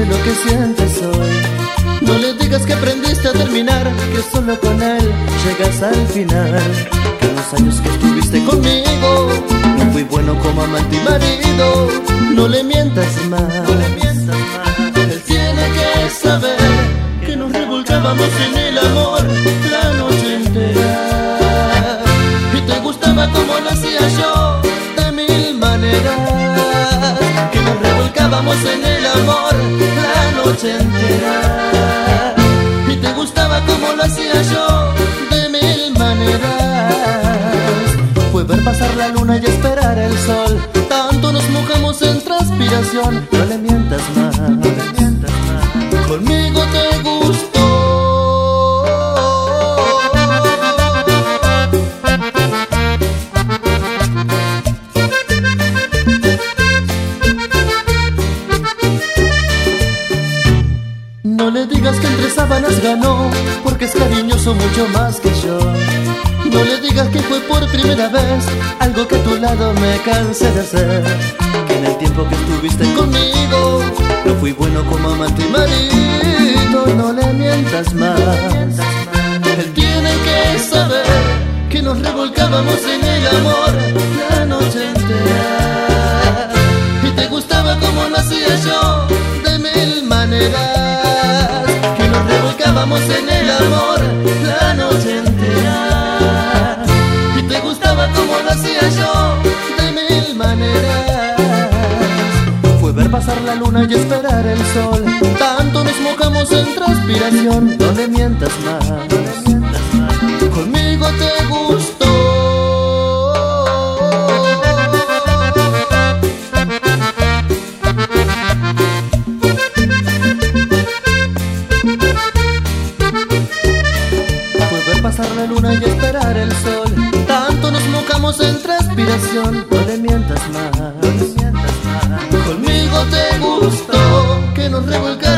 sé lo que sientes hoy. No le digas que aprendiste a terminar, que solo con él llegas al final. Que los años que estuviste conmigo no fui bueno como amante y marido. No le mientas más, no le mientas más. Él tiene que saber que nos revolcábamos en el amor la noche entera. Y te gustaba como lo hacía yo, de mil maneras. Que nos revolcábamos en el amor la noche entera. Y te gustaba como lo hacía yo, de mil maneras. Fue ver pasar la luna y esperar el sol. Tanto nos mojamos en transpiración. No le mientas más, no le mientas más. Conmigo te gustó. No le digas que entre sábanas ganó, porque es cariñoso mucho más que yo. No le digas que fue por primera vez, algo que a tu lado me cansé de hacer. Que en el tiempo que estuviste conmigo no fui bueno como amante y marido. No le mientas más. Él tiene que saber que nos revolcábamos en el amor la noche entera. Y te gustaba como lo hacía yo, de mil maneras. Que nos revolcábamos en el amor la noche entera. Y te gustaba como lo hacía yo, de mil maneras. Fue ver pasar la luna y esperar el sol. Tanto nos mojamos en transpiración. No le mientas más, no le mientas más. Conmigo te gustó. Pasar la luna y esperar el sol. Tanto nos mojamos en transpiración. No le mientas más, no le mientas más. Conmigo te gustó que nos revolcamos